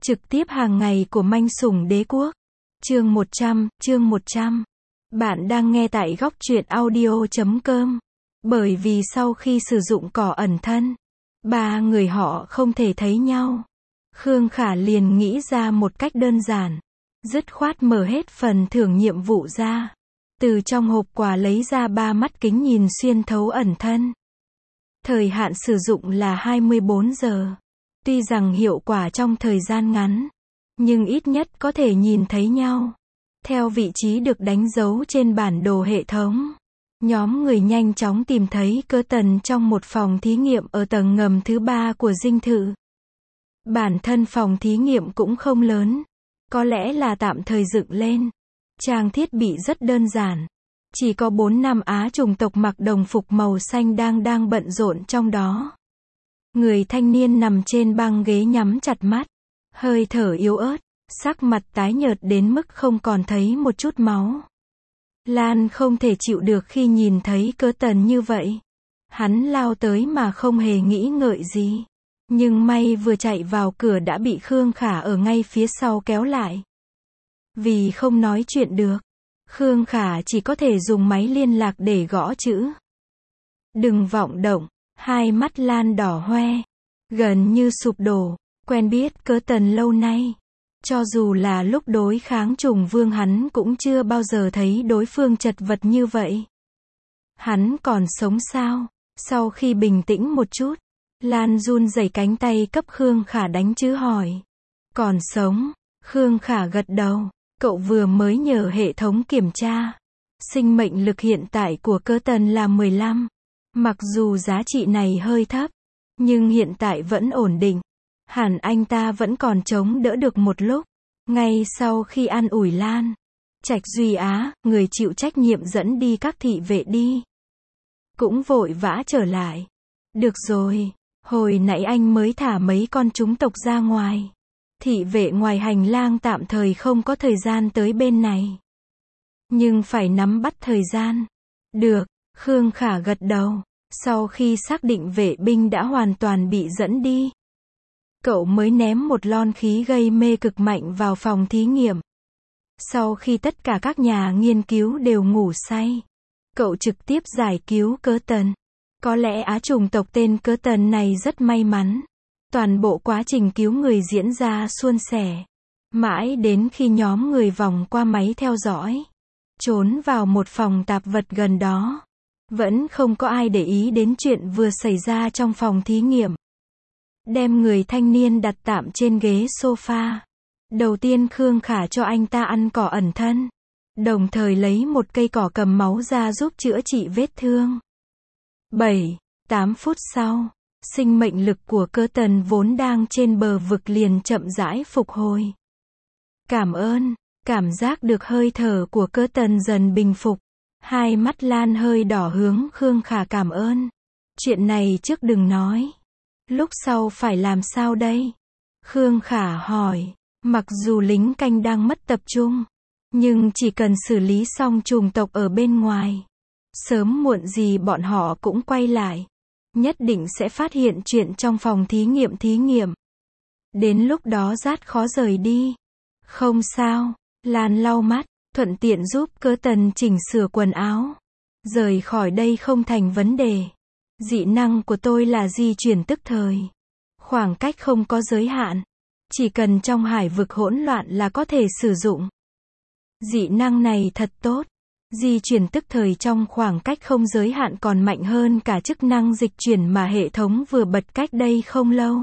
Trực tiếp hàng ngày của manh sủng đế quốc. Chương 100. Bạn đang nghe tại góc truyện audio.com. Bởi vì sau khi sử dụng cỏ ẩn thân, ba người họ không thể thấy nhau. Khương Khả liền nghĩ ra một cách đơn giản. Dứt khoát mở hết phần thưởng nhiệm vụ ra. Từ trong hộp quà lấy ra 3 mắt kính nhìn xuyên thấu ẩn thân. Thời hạn sử dụng là 24 giờ. Tuy rằng hiệu quả trong thời gian ngắn, nhưng ít nhất có thể nhìn thấy nhau. Theo vị trí được đánh dấu trên bản đồ hệ thống, nhóm người nhanh chóng tìm thấy Cơ Tần trong một phòng thí nghiệm ở tầng ngầm thứ 3 của dinh thự. Bản thân phòng thí nghiệm cũng không lớn, có lẽ là tạm thời dựng lên. Trang thiết bị rất đơn giản. Chỉ có 4-5 Á chủng tộc mặc đồng phục màu xanh đang bận rộn trong đó. Người thanh niên nằm trên băng ghế nhắm chặt mắt, hơi thở yếu ớt, sắc mặt tái nhợt đến mức không còn thấy một chút máu. Lan không thể chịu được khi nhìn thấy Cơ Tần như vậy. Hắn lao tới mà không hề nghĩ ngợi gì. Nhưng may vừa chạy vào cửa đã bị Khương Khả ở ngay phía sau kéo lại. Vì không nói chuyện được, Khương Khả chỉ có thể dùng máy liên lạc để gõ chữ. Đừng vọng động. Hai mắt Lan đỏ hoe, gần như sụp đổ. Quen biết Cơ Tần lâu nay, cho dù là lúc đối kháng Trùng Vương hắn cũng chưa bao giờ thấy đối phương chật vật như vậy. Hắn còn sống sao? Sau khi bình tĩnh một chút, Lan run rẩy cánh tay cấp Khương Khả đánh chữ hỏi. Còn sống. Khương Khả gật đầu. Cậu vừa mới nhờ hệ thống kiểm tra. Sinh mệnh lực hiện tại của Cơ Tần là 15. Mặc dù giá trị này hơi thấp, nhưng hiện tại vẫn ổn định. Hẳn anh ta vẫn còn chống đỡ được một lúc. Ngay sau khi an ủi Lan, Trạch Duy Á, người chịu trách nhiệm dẫn đi các thị vệ đi, cũng vội vã trở lại. Được rồi, hồi nãy anh mới thả mấy con chúng tộc ra ngoài. Thị vệ ngoài hành lang tạm thời không có thời gian tới bên này. Nhưng phải nắm bắt thời gian. Được. Khương Khả gật đầu. Sau khi xác định vệ binh đã hoàn toàn bị dẫn đi, cậu mới ném một lon khí gây mê cực mạnh vào phòng thí nghiệm. Sau khi tất cả các nhà nghiên cứu đều ngủ say, cậu trực tiếp giải cứu Cơ Tần. Có lẽ Á chủng tộc tên Cơ Tần này rất may mắn. Toàn bộ quá trình cứu người diễn ra suôn sẻ. Mãi đến khi nhóm người vòng qua máy theo dõi, trốn vào một phòng tạp vật gần đó, vẫn không có ai để ý đến chuyện vừa xảy ra trong phòng thí nghiệm. Đem người thanh niên đặt tạm trên ghế sofa. Đầu tiên Khương Khả cho anh ta ăn cỏ ẩn thân, đồng thời lấy một cây cỏ cầm máu ra giúp chữa trị vết thương. 7-8 phút sau, sinh mệnh lực của Cơ Tần vốn đang trên bờ vực liền chậm rãi phục hồi. Cảm ơn. Cảm giác được hơi thở của Cơ Tần dần bình phục. Hai mắt Lan hơi đỏ hướng Khương Khả cảm ơn. Chuyện này trước đừng nói. Lúc sau phải làm sao đây? Khương Khả hỏi. Mặc dù lính canh đang mất tập trung, nhưng chỉ cần xử lý xong chủng tộc ở bên ngoài, sớm muộn gì bọn họ cũng quay lại. Nhất định sẽ phát hiện chuyện trong phòng thí nghiệm. Đến lúc đó rất khó rời đi. Không sao. Lan lau mắt, thuận tiện giúp Cơ Tần chỉnh sửa quần áo. Rời khỏi đây không thành vấn đề. Dị năng của tôi là di chuyển tức thời. Khoảng cách không có giới hạn. Chỉ cần trong hải vực hỗn loạn là có thể sử dụng. Dị năng này thật tốt. Di chuyển tức thời trong khoảng cách không giới hạn còn mạnh hơn cả chức năng dịch chuyển mà hệ thống vừa bật cách đây không lâu.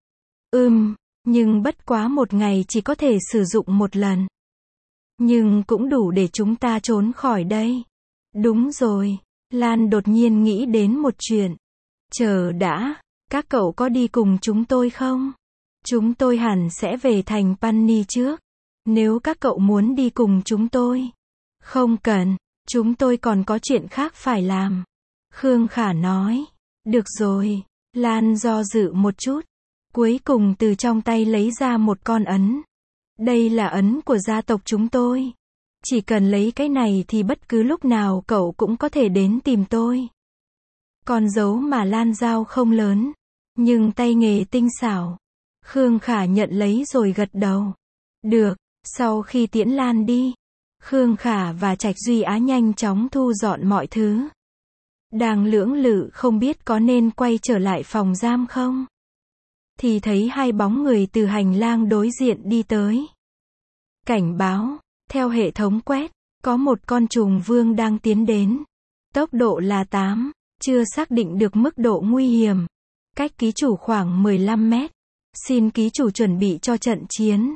Nhưng bất quá một ngày chỉ có thể sử dụng một lần. Nhưng cũng đủ để chúng ta trốn khỏi đây. Đúng rồi. Lan đột nhiên nghĩ đến một chuyện. Chờ đã, các cậu có đi cùng chúng tôi không? Chúng tôi hẳn sẽ về thành Panni trước. Nếu các cậu muốn đi cùng chúng tôi. Không cần, chúng tôi còn có chuyện khác phải làm. Khương Khả nói. Được rồi. Lan do dự một chút. Cuối cùng từ trong tay lấy ra một con ấn. Đây là ấn của gia tộc chúng tôi. Chỉ cần lấy cái này thì bất cứ lúc nào cậu cũng có thể đến tìm tôi. Con dấu mà Lan giao không lớn, nhưng tay nghề tinh xảo. Khương Khả nhận lấy rồi gật đầu. Được, sau khi Tiễn Lan đi, Khương Khả và Trạch Duy Á nhanh chóng thu dọn mọi thứ. Đang lưỡng lự không biết có nên quay trở lại phòng giam không, thì thấy hai bóng người từ hành lang đối diện đi tới. Cảnh báo, theo hệ thống quét, có một con trùng vương đang tiến đến. Tốc độ là 8, chưa xác định được mức độ nguy hiểm. Cách ký chủ khoảng 15 mét. Xin ký chủ chuẩn bị cho trận chiến.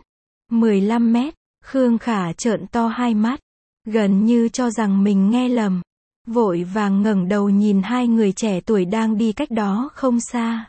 15 mét, Khương Khả trợn to hai mắt, gần như cho rằng mình nghe lầm. Vội vàng ngẩng đầu nhìn hai người trẻ tuổi đang đi cách đó không xa.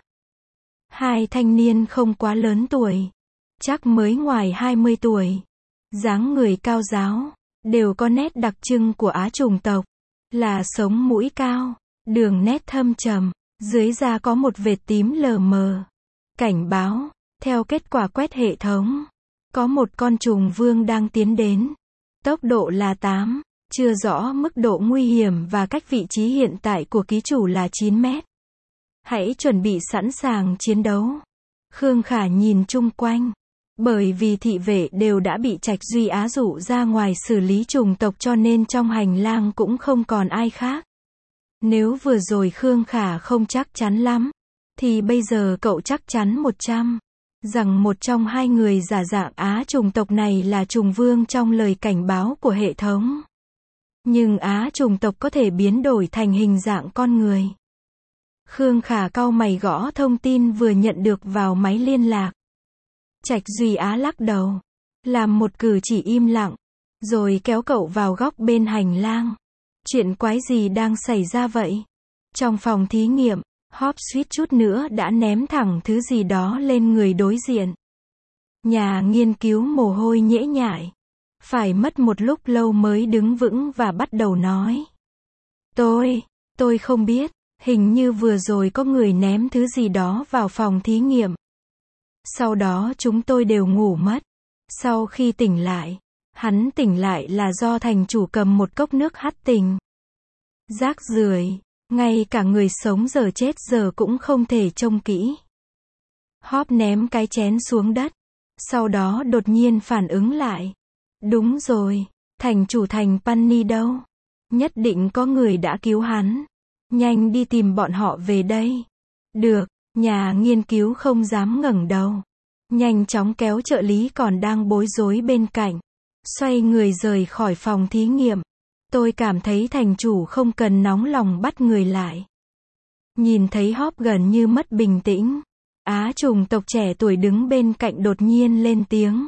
Hai thanh niên không quá lớn tuổi, chắc mới ngoài 20 tuổi. Dáng người cao ráo, đều có nét đặc trưng của Á chủng tộc, là sống mũi cao, đường nét thâm trầm, dưới da có một vệt tím lờ mờ. Cảnh báo, theo kết quả quét hệ thống, có một con trùng vương đang tiến đến. Tốc độ là 8, chưa rõ mức độ nguy hiểm và cách vị trí hiện tại của ký chủ là 9 mét. Hãy chuẩn bị sẵn sàng chiến đấu. Khương Khả nhìn chung quanh. Bởi vì thị vệ đều đã bị Trạch Duy Á dụ ra ngoài xử lý chủng tộc cho nên trong hành lang cũng không còn ai khác. Nếu vừa rồi Khương Khả không chắc chắn lắm, thì bây giờ cậu chắc chắn 100 rằng một trong hai người giả dạng Á chủng tộc này là trùng vương trong lời cảnh báo của hệ thống. Nhưng Á chủng tộc có thể biến đổi thành hình dạng con người. Khương Khả cau mày gõ thông tin vừa nhận được vào máy liên lạc. Trạch Duy Á lắc đầu, làm một cử chỉ im lặng, rồi kéo cậu vào góc bên hành lang. Chuyện quái gì đang xảy ra vậy? Trong phòng thí nghiệm, Hop suýt chút nữa đã ném thẳng thứ gì đó lên người đối diện. Nhà nghiên cứu mồ hôi nhễ nhại, phải mất một lúc lâu mới đứng vững và bắt đầu nói. Tôi không biết, hình như vừa rồi có người ném thứ gì đó vào phòng thí nghiệm. Sau đó chúng tôi đều ngủ mất. Sau khi tỉnh lại, hắn tỉnh lại là do thành chủ cầm một cốc nước hắt tình. Rác rưởi, ngay cả người sống giờ chết giờ cũng không thể trông kỹ. Hop ném cái chén xuống đất, sau đó đột nhiên phản ứng lại. Đúng rồi, thành chủ thành Penny đâu? Nhất định có người đã cứu hắn. Nhanh đi tìm bọn họ về đây. Được, nhà nghiên cứu không dám ngẩng đầu. Nhanh chóng kéo trợ lý còn đang bối rối bên cạnh. Xoay người rời khỏi phòng thí nghiệm. Tôi cảm thấy thành chủ không cần nóng lòng bắt người lại. Nhìn thấy Hop gần như mất bình tĩnh. Á chủng tộc trẻ tuổi đứng bên cạnh đột nhiên lên tiếng.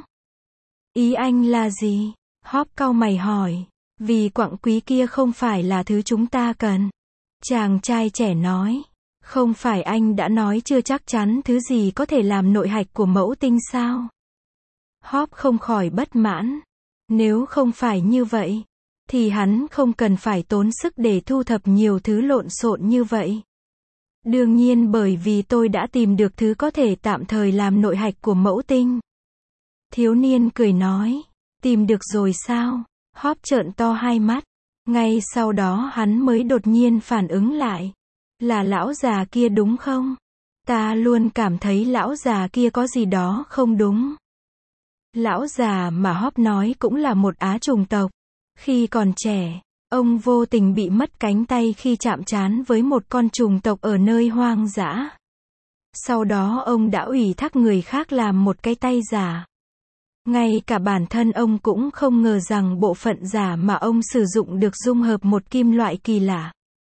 Ý anh là gì? Hop cau mày hỏi. Vì quặng quý kia không phải là thứ chúng ta cần. Chàng trai trẻ nói. Không phải anh đã nói chưa chắc chắn thứ gì có thể làm nội hạch của mẫu tinh sao? Hop không khỏi bất mãn. Nếu không phải như vậy, thì hắn không cần phải tốn sức để thu thập nhiều thứ lộn xộn như vậy. Đương nhiên bởi vì tôi đã tìm được thứ có thể tạm thời làm nội hạch của mẫu tinh. Thiếu niên cười nói. Tìm được rồi sao? Hop trợn to hai mắt. Ngay sau đó hắn mới đột nhiên phản ứng lại. Là lão già kia đúng không? Ta luôn cảm thấy lão già kia có gì đó không đúng. Lão già mà Hop nói cũng là một Á chủng tộc. Khi còn trẻ, ông vô tình bị mất cánh tay khi chạm trán với một con trùng tộc ở nơi hoang dã. Sau đó ông đã ủy thác người khác làm một cái tay giả. Ngay cả bản thân ông cũng không ngờ rằng bộ phận giả mà ông sử dụng được dung hợp một kim loại kỳ lạ.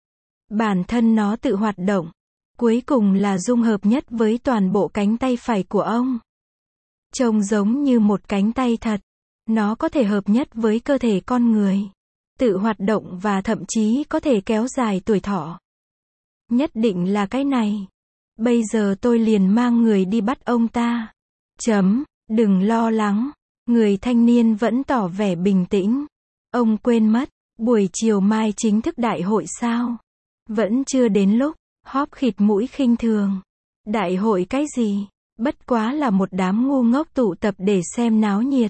Bản thân nó tự hoạt động, cuối cùng là dung hợp nhất với toàn bộ cánh tay phải của ông. Trông giống như một cánh tay thật. Nó có thể hợp nhất với cơ thể con người, tự hoạt động và thậm chí có thể kéo dài tuổi thọ. Nhất định là cái này. Bây giờ tôi liền mang người đi bắt ông ta. Đừng lo lắng. Người thanh niên vẫn tỏ vẻ bình tĩnh. Ông quên mất, buổi chiều mai chính thức đại hội sao? Vẫn chưa đến lúc. Hop khịt mũi khinh thường. Đại hội cái gì? Bất quá là một đám ngu ngốc tụ tập để xem náo nhiệt.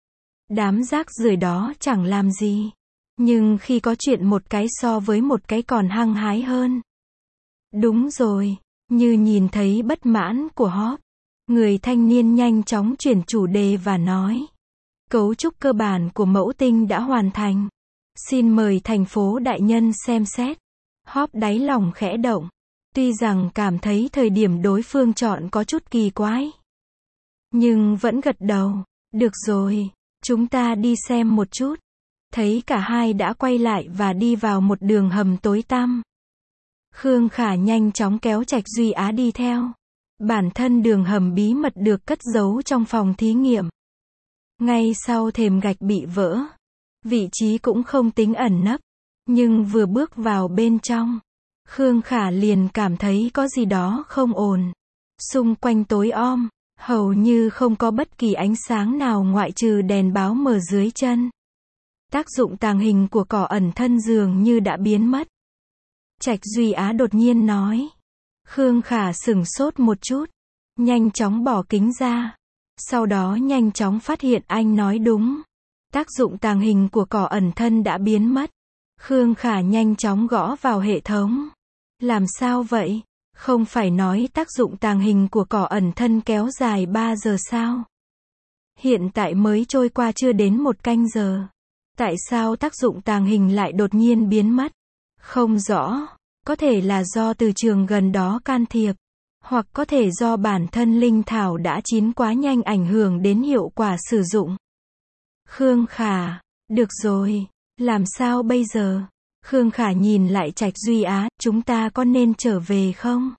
Đám rác rưởi đó chẳng làm gì. Nhưng khi có chuyện một cái so với một cái còn hăng hái hơn. Đúng rồi, như nhìn thấy bất mãn của Hop. Người thanh niên nhanh chóng chuyển chủ đề và nói. Cấu trúc cơ bản của mẫu tinh đã hoàn thành. Xin mời thành phố đại nhân xem xét. Hóp đáy lòng khẽ động. Tuy rằng cảm thấy thời điểm đối phương chọn có chút kỳ quái. Nhưng vẫn gật đầu. Được rồi, chúng ta đi xem một chút. Thấy cả hai đã quay lại và đi vào một đường hầm tối tăm. Khương Khả nhanh chóng kéo Trạch Duy Á đi theo. Bản thân đường hầm bí mật được cất giấu trong phòng thí nghiệm. Ngay sau thềm gạch bị vỡ. Vị trí cũng không tính ẩn nấp. Nhưng vừa bước vào bên trong, Khương Khả liền cảm thấy có gì đó không ổn. Xung quanh tối om, hầu như không có bất kỳ ánh sáng nào ngoại trừ đèn báo mở dưới chân. Tác dụng tàng hình của cỏ ẩn thân dường như đã biến mất. Trạch Duy Á đột nhiên nói. Khương Khả sửng sốt một chút. Nhanh chóng bỏ kính ra. Sau đó nhanh chóng phát hiện anh nói đúng. Tác dụng tàng hình của cỏ ẩn thân đã biến mất. Khương Khả nhanh chóng gõ vào hệ thống. Làm sao vậy? Không phải nói tác dụng tàng hình của cỏ ẩn thân kéo dài 3 giờ sao? Hiện tại mới trôi qua chưa đến 1 canh giờ. Tại sao tác dụng tàng hình lại đột nhiên biến mất? Không rõ. Có thể là do từ trường gần đó can thiệp. Hoặc có thể do bản thân linh thảo đã chín quá nhanh ảnh hưởng đến hiệu quả sử dụng. Khương Khả. Được rồi. Làm sao bây giờ? Khương Khả nhìn lại Trạch Duy Á. Chúng ta có nên trở về không?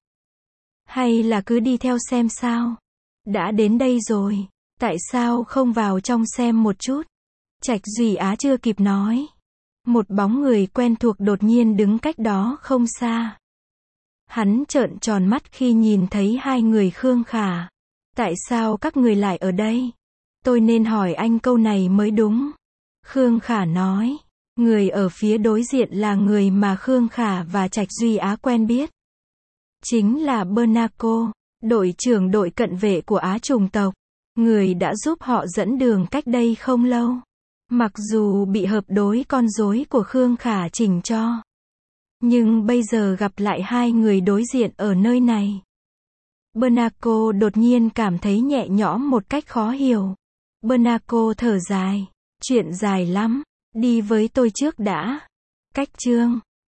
Hay là cứ đi theo xem sao? Đã đến đây rồi. Tại sao không vào trong xem một chút? Trạch Duy Á chưa kịp nói. Một bóng người quen thuộc đột nhiên đứng cách đó không xa. Hắn trợn tròn mắt khi nhìn thấy hai người Khương Khả. Tại sao các người lại ở đây? Tôi nên hỏi anh câu này mới đúng. Khương Khả nói. Người ở phía đối diện là người mà Khương Khả và Trạch Duy Á quen biết. Chính là Bernaco, đội trưởng đội cận vệ của Á chủng tộc. Người đã giúp họ dẫn đường cách đây không lâu. Mặc dù bị hợp đối con rối của Khương Khả chỉnh cho. Nhưng bây giờ gặp lại hai người đối diện ở nơi này. Bernaco đột nhiên cảm thấy nhẹ nhõm một cách khó hiểu. Bernaco thở dài. Chuyện dài lắm. Đi với tôi trước đã. Cách chương